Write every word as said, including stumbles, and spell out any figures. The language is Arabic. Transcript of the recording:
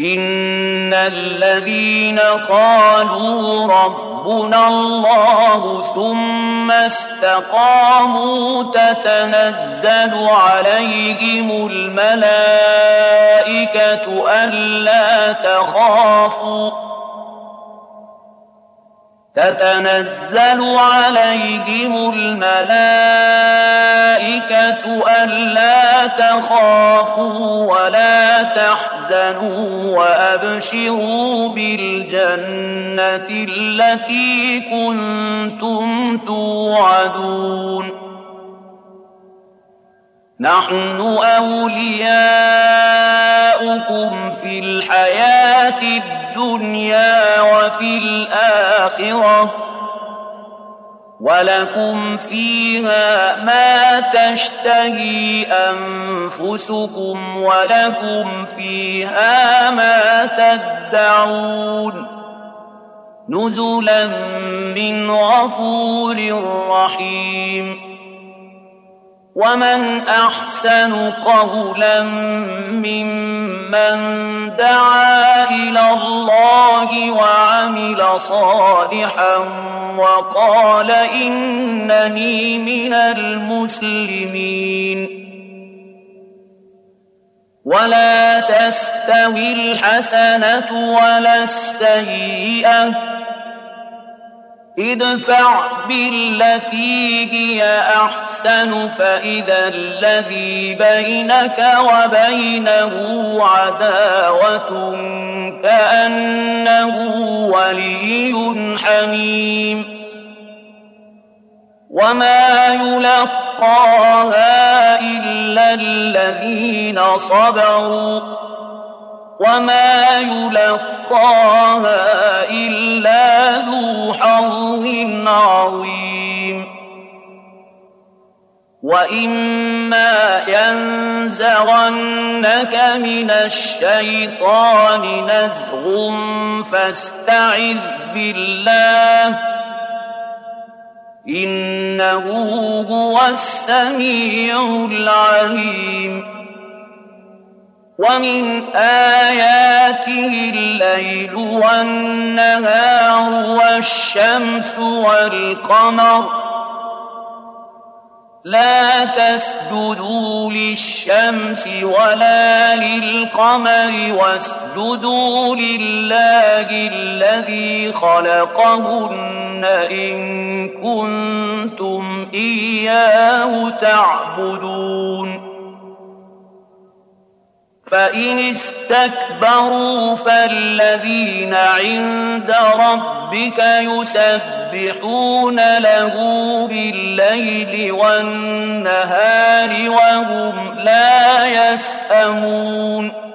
إن الذين قالوا ربنا الله ثم استقاموا تتنزل عليهم الملائكة ألا تخافوا تتنزل عليهم الملائكة ألا تخافوا ولا تحزنوا وأبشروا بالجنة التي كنتم توعدون نحن أولياؤكم في الحياة الدنيا وفي الآخرة ولكم فيها ما تشتهي أنفسكم ولكم فيها ما تدعون نزلا من غفور رحيم ومن أحسن قولا ممن دعا إلى الله وعمل صالحا وقال إنني من المسلمين ولا تستوي الحسنة ولا السيئة ادفع بالتي هي أحسن فإذا الذي بينك وبينه عداوة كأنه ولي حميم وما يلقاها إلا الذين صبروا وما يلقاها إلا ذو حظ عظيم وإما ينزغنك من الشيطان نزغ فاستعذ بالله إنه هو السميع العليم ومن آياته الليل والنهار والشمس والقمر لا تسجدوا للشمس ولا للقمر واسجدوا لله الذي خلقهن إن كنتم إياه تعبدون فإن استكبروا فالذين عند ربك يسبحون له بالليل والنهار وهم لا يسأمون